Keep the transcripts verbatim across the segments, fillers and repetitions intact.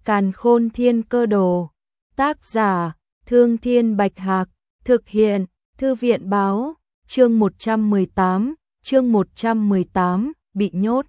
Càn Khôn Thiên Cơ Đồ. Tác giả: Thương Thiên Bạch Hạc. Thực hiện: Thư viện báo. Chương một trăm mười tám, chương một trăm mười tám, bị nhốt.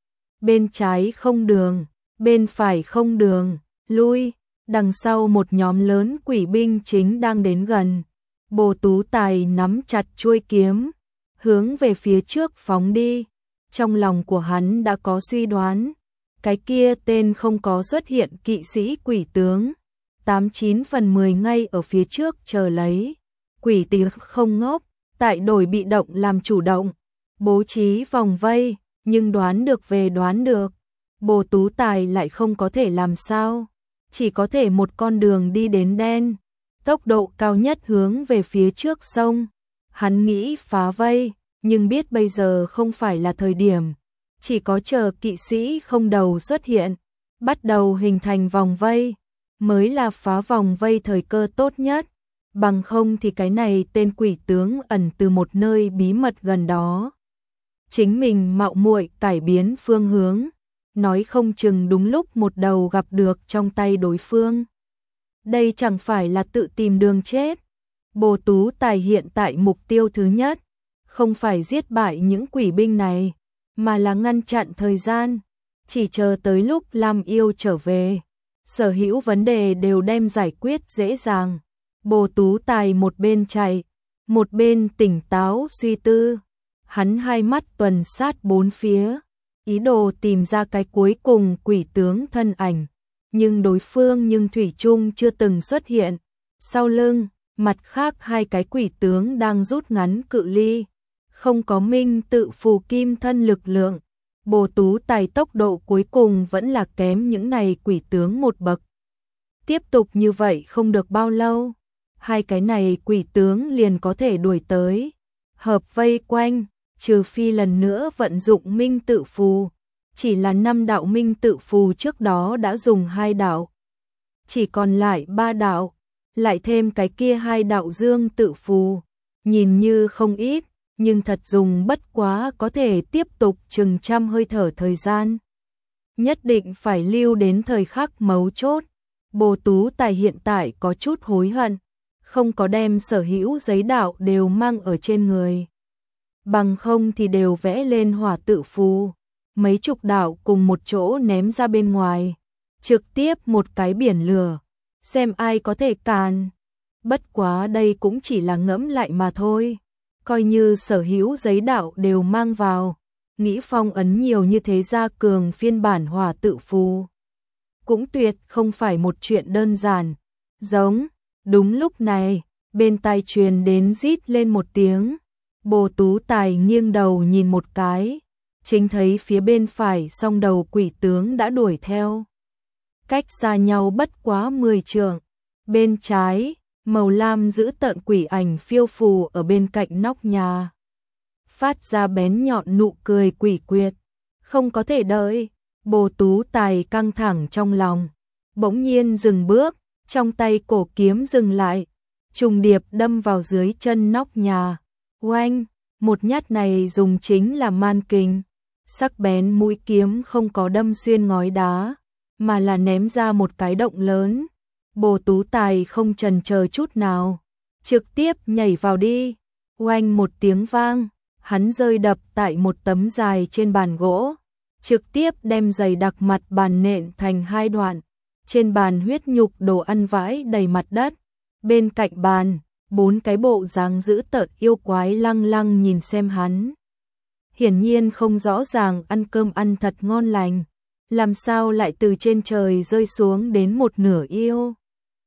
Bên trái không đường, bên phải không đường, lui. Đằng sau một nhóm lớn quỷ binh chính đang đến gần. Bồ Tú Tài nắm chặt chuôi kiếm, hướng về phía trước phóng đi. Trong lòng của hắn đã có suy đoán, cái kia tên không có xuất hiện kỵ sĩ quỷ tướng, tám chín phần mười ngay ở phía trước chờ lấy. Quỷ tý không ngốc, tại đổi bị động làm chủ động, bố trí vòng vây, nhưng đoán được về đoán được. Bồ Tú Tài lại không có thể làm sao, chỉ có thể một con đường đi đến đen, tốc độ cao nhất hướng về phía trước sông. Hắn nghĩ phá vây, nhưng biết bây giờ không phải là thời điểm, chỉ có chờ kỵ sĩ không đầu xuất hiện, bắt đầu hình thành vòng vây, mới là phá vòng vây thời cơ tốt nhất. Bằng không thì cái này tên quỷ tướng ẩn từ một nơi bí mật gần đó, chính mình mạo muội cải biến phương hướng, nói không chừng đúng lúc một đầu gặp được trong tay đối phương. Đây chẳng phải là tự tìm đường chết. Bồ Tú Tài hiện tại mục tiêu thứ nhất, không phải giết bại những quỷ binh này, mà là ngăn chặn thời gian, chỉ chờ tới lúc Lam Yêu trở về, sở hữu vấn đề đều đem giải quyết dễ dàng. Bồ Tú Tài một bên chạy, một bên tỉnh táo suy tư, hắn hai mắt tuần sát bốn phía, ý đồ tìm ra cái cuối cùng quỷ tướng thân ảnh, nhưng đối phương nhưng thủy chung chưa từng xuất hiện. Sau lưng, mặt khác hai cái quỷ tướng đang rút ngắn cự ly, không có minh tự phù kim thân lực lượng. Bồ Tú Tài tốc độ cuối cùng vẫn là kém những này quỷ tướng một bậc. Tiếp tục như vậy không được bao lâu, hai cái này quỷ tướng liền có thể đuổi tới, hợp vây quanh, trừ phi lần nữa vận dụng minh tự phù. Chỉ là năm đạo minh tự phù trước đó đã dùng hai đạo, chỉ còn lại ba đạo, lại thêm cái kia hai đạo dương tự phù, nhìn như không ít, nhưng thật dùng bất quá có thể tiếp tục chừng trăm hơi thở thời gian. Nhất định phải lưu đến thời khắc mấu chốt. Bồ Tú Tài hiện tại có chút hối hận, không có đem sở hữu giấy đạo đều mang ở trên người. Bằng không thì đều vẽ lên hỏa tự phù, mấy chục đạo cùng một chỗ ném ra bên ngoài, trực tiếp một cái biển lửa, xem ai có thể càn. Bất quá đây cũng chỉ là ngẫm lại mà thôi, coi như sở hữu giấy đạo đều mang vào, nghĩ phong ấn nhiều như thế ra cường phiên bản hỏa tự phù, cũng tuyệt không phải một chuyện đơn giản. Giống, đúng lúc này, bên tai truyền đến rít lên một tiếng, Bồ Tú Tài nghiêng đầu nhìn một cái, chính thấy phía bên phải song đầu quỷ tướng đã đuổi theo. Cách xa nhau bất quá mười trượng, bên trái, màu lam giữ tợn quỷ ảnh phiêu phù ở bên cạnh nóc nhà, phát ra bén nhọn nụ cười quỷ quyệt. Không có thể đợi, Bồ Tú Tài căng thẳng trong lòng, bỗng nhiên dừng bước, trong tay cổ kiếm dừng lại, trùng điệp đâm vào dưới chân nóc nhà. Oanh, một nhát này dùng chính là man kình, sắc bén mũi kiếm không có đâm xuyên ngói đá, mà là ném ra một cái động lớn. Bồ Tú Tài không chần chờ chút nào, trực tiếp nhảy vào đi. Oanh một tiếng vang, hắn rơi đập tại một tấm dài trên bàn gỗ, trực tiếp đem dày đặc mặt bàn nện thành hai đoạn. Trên bàn huyết nhục đồ ăn vãi đầy mặt đất, bên cạnh bàn, bốn cái bộ dáng dữ tợn yêu quái lăng lăng nhìn xem hắn. Hiển nhiên không rõ ràng ăn cơm ăn thật ngon lành, làm sao lại từ trên trời rơi xuống đến một nửa yêu.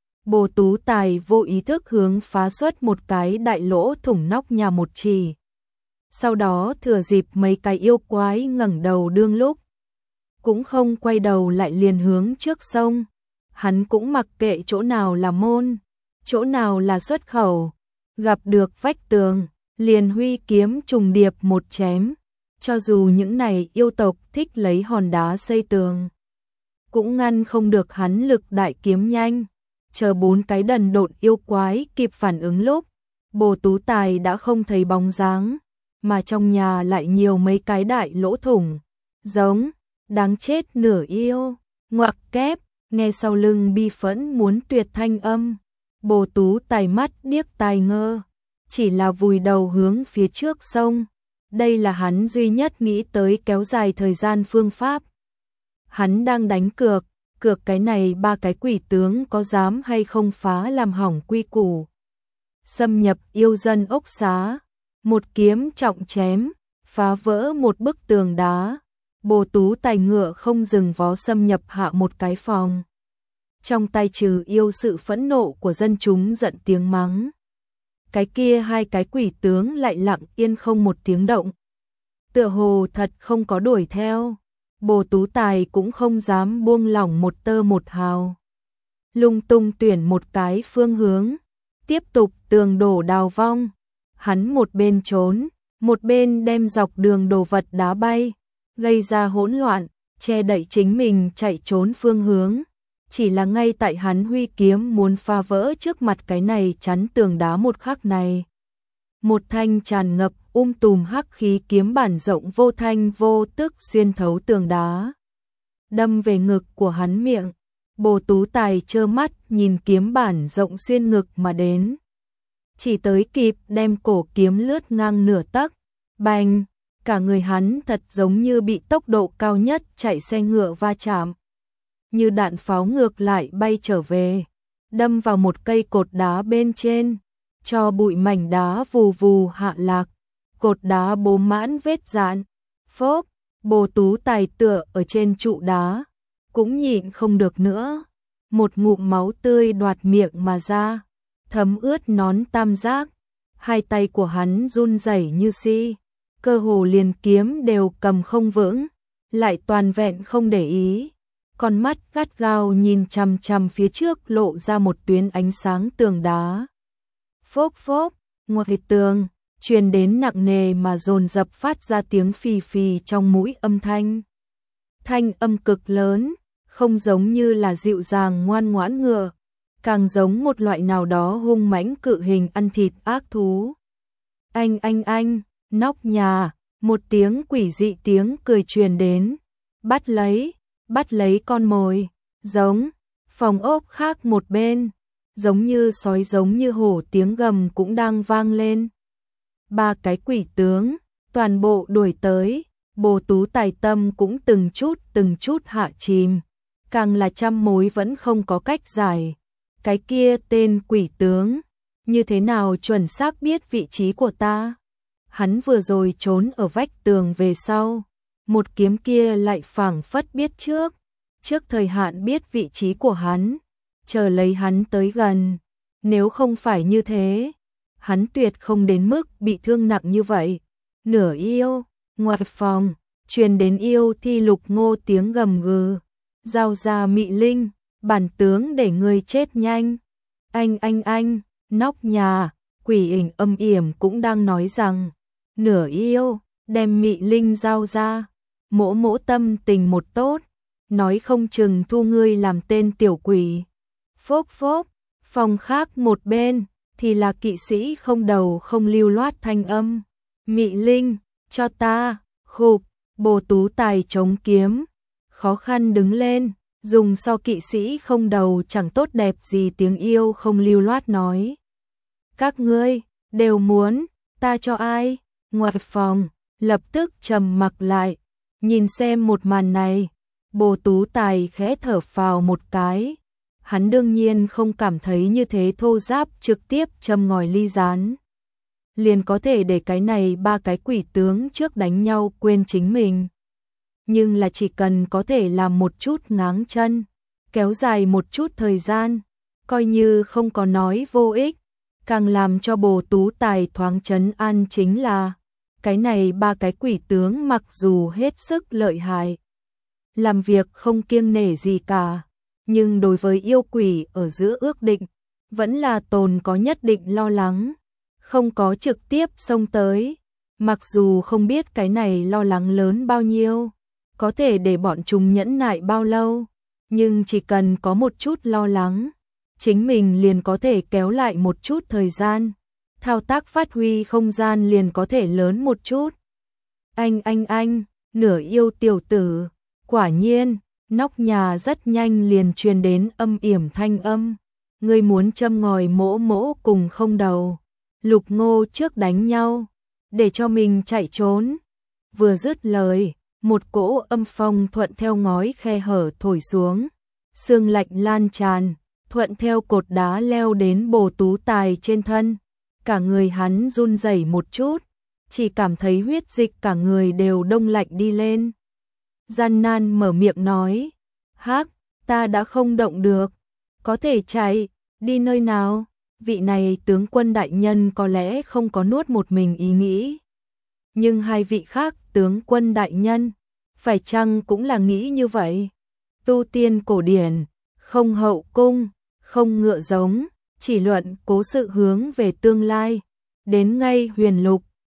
Bồ Tú Tài vô ý thức hướng phá xuất một cái đại lỗ thủng nóc nhà một chỉ. Sau đó thừa dịp mấy cái yêu quái ngẩng đầu đương lúc, cũng không quay đầu lại liền hướng trước sông. Hắn cũng mặc kệ chỗ nào là môn, chỗ nào là xuất khẩu, gặp được vách tường, liền huy kiếm trùng điệp một chém. Cho dù những này yêu tộc thích lấy hòn đá xây tường, cũng ngăn không được hắn lực đại kiếm nhanh. Chờ bốn cái đần độn yêu quái kịp phản ứng lúc, Bồ Tú Tài đã không thấy bóng dáng, mà trong nhà lại nhiều mấy cái đại lỗ thủng. Giống, đáng chết nửa yêu, ngoặc kép, Nghe sau lưng bi phẫn muốn tuyệt thanh âm, Bồ Tú Tài mắt điếc tai ngơ, chỉ là vùi đầu hướng phía trước sông. Đây là hắn duy nhất nghĩ tới kéo dài thời gian phương pháp. Hắn đang đánh cược, cược cái này ba cái quỷ tướng có dám hay không phá làm hỏng quy củ. Xâm nhập yêu dân ốc xá, một kiếm trọng chém, phá vỡ một bức tường đá. Bồ Tú Tài ngựa không dừng vó xâm nhập hạ một cái phòng. Trong tay trừ yêu sự phẫn nộ của dân chúng giận tiếng mắng. Cái kia hai cái quỷ tướng lại lặng yên không một tiếng động. Tựa hồ thật không có đuổi theo. Bồ Tú Tài cũng không dám buông lỏng một tơ một hào. Lung tung tuyển một cái phương hướng, tiếp tục tường đổ đào vong. Hắn một bên trốn, một bên đem dọc đường đồ vật đá bay, gây ra hỗn loạn, che đậy chính mình chạy trốn phương hướng. Chỉ là ngay tại hắn huy kiếm muốn phá vỡ trước mặt cái này chắn tường đá một khắc này. Một thanh tràn ngập um tùm hắc khí kiếm bản rộng vô thanh vô tức xuyên thấu tường đá, đâm về ngực của hắn miệng. Bồ Tú Tài trơ mắt nhìn kiếm bản rộng xuyên ngực mà đến. Chỉ tới kịp đem cổ kiếm lướt ngang nửa tấc, bành, cả người hắn thật giống như bị tốc độ cao nhất chạy xe ngựa va chạm. Như đạn pháo ngược lại bay trở về, đâm vào một cây cột đá bên trên, cho bụi mảnh đá vù vù hạ lạc, cột đá bố mãn vết dạn. Phốp, Bồ Tú Tài tựa ở trên trụ đá, cũng nhịn không được nữa. Một ngụm máu tươi đoạt miệng mà ra, thấm ướt nón tam giác. Hai tay của hắn run rẩy như si, cơ hồ liền kiếm đều cầm không vững, lại toàn vẹn không để ý. Con mắt gắt gao nhìn chằm chằm phía trước lộ ra một tuyến ánh sáng tường đá. Phốp phốp, ngoài tường, truyền đến nặng nề mà dồn dập phát ra tiếng phì phì trong mũi âm thanh. Thanh âm cực lớn, không giống như là dịu dàng ngoan ngoãn ngựa, càng giống một loại nào đó hung mãnh cự hình ăn thịt ác thú. Anh anh anh, nóc nhà, một tiếng quỷ dị tiếng cười truyền đến. Bắt lấy, bắt lấy con mồi, giống, phòng ốc khác một bên, giống như sói giống như hổ tiếng gầm cũng đang vang lên. Ba cái quỷ tướng, toàn bộ đuổi tới, Bồ Tú Tài tâm cũng từng chút từng chút hạ chìm, càng là trăm mối vẫn không có cách giải. Cái kia tên quỷ tướng, như thế nào chuẩn xác biết vị trí của ta? Hắn vừa rồi trốn ở vách tường về sau, một kiếm kia lại phảng phất biết trước, trước thời hạn biết vị trí của hắn, chờ lấy hắn tới gần. Nếu không phải như thế, hắn tuyệt không đến mức bị thương nặng như vậy. Nửa yêu, ngoài phòng, truyền đến yêu thi Lục Ngô tiếng gầm gừ. Giao ra Mị Linh, bản tướng để người chết nhanh. Anh anh anh, nóc nhà, quỷ ảnh âm yểm cũng đang nói rằng, nửa yêu, đem Mị Linh giao ra. Mỗ mỗ tâm tình một tốt, nói không chừng thu ngươi làm tên tiểu quỷ. Phốp phốp, phòng khác một bên, thì là kỵ sĩ không đầu không lưu loát thanh âm. Mị Linh, cho ta, khục, Bồ Tú Tài chống kiếm, khó khăn đứng lên, dùng so kỵ sĩ không đầu chẳng tốt đẹp gì tiếng yêu không lưu loát nói. Các ngươi, đều muốn, ta cho ai? Ngoài phòng, lập tức trầm mặc lại, nhìn xem một màn này, Bồ Tú Tài khẽ thở phào một cái. Hắn đương nhiên không cảm thấy như thế thô giáp trực tiếp châm ngòi ly rán. Liền có thể để cái này ba cái quỷ tướng trước đánh nhau quên chính mình. Nhưng là chỉ cần có thể làm một chút ngáng chân, kéo dài một chút thời gian, coi như không có nói vô ích. Càng làm cho Bồ Tú Tài thoáng trấn an chính là, cái này ba cái quỷ tướng mặc dù hết sức lợi hại, làm việc không kiêng nể gì cả, nhưng đối với yêu quỷ ở giữa ước định, vẫn là tồn có nhất định lo lắng, không có trực tiếp xông tới. Mặc dù không biết cái này lo lắng lớn bao nhiêu, có thể để bọn chúng nhẫn nại bao lâu, nhưng chỉ cần có một chút lo lắng, chính mình liền có thể kéo lại một chút thời gian, thao tác phát huy không gian liền có thể lớn một chút. Anh anh anh, nửa yêu tiểu tử, quả nhiên, Nóc nhà rất nhanh liền truyền đến âm yểm thanh âm. Ngươi muốn châm ngòi mỗ mỗ cùng không đầu. Lục Ngô trước đánh nhau, để cho mình chạy trốn. Vừa dứt lời, một cỗ âm phong thuận theo ngói khe hở thổi xuống. Sương lạnh lan tràn, thuận theo cột đá leo đến Bồ Tú Tài trên thân. Cả người hắn run rẩy một chút, chỉ cảm thấy huyết dịch cả người đều đông lạnh đi lên. Gian nan mở miệng nói, hắc, ta đã không động được, có thể chạy, đi nơi nào? Vị này tướng quân đại nhân có lẽ không có nuốt một mình ý nghĩ. Nhưng hai vị khác tướng quân đại nhân, phải chăng cũng là nghĩ như vậy? Tu tiên cổ điển, không hậu cung, không ngựa giống, chỉ luận cố sự hướng về tương lai. Đến ngay huyền lục,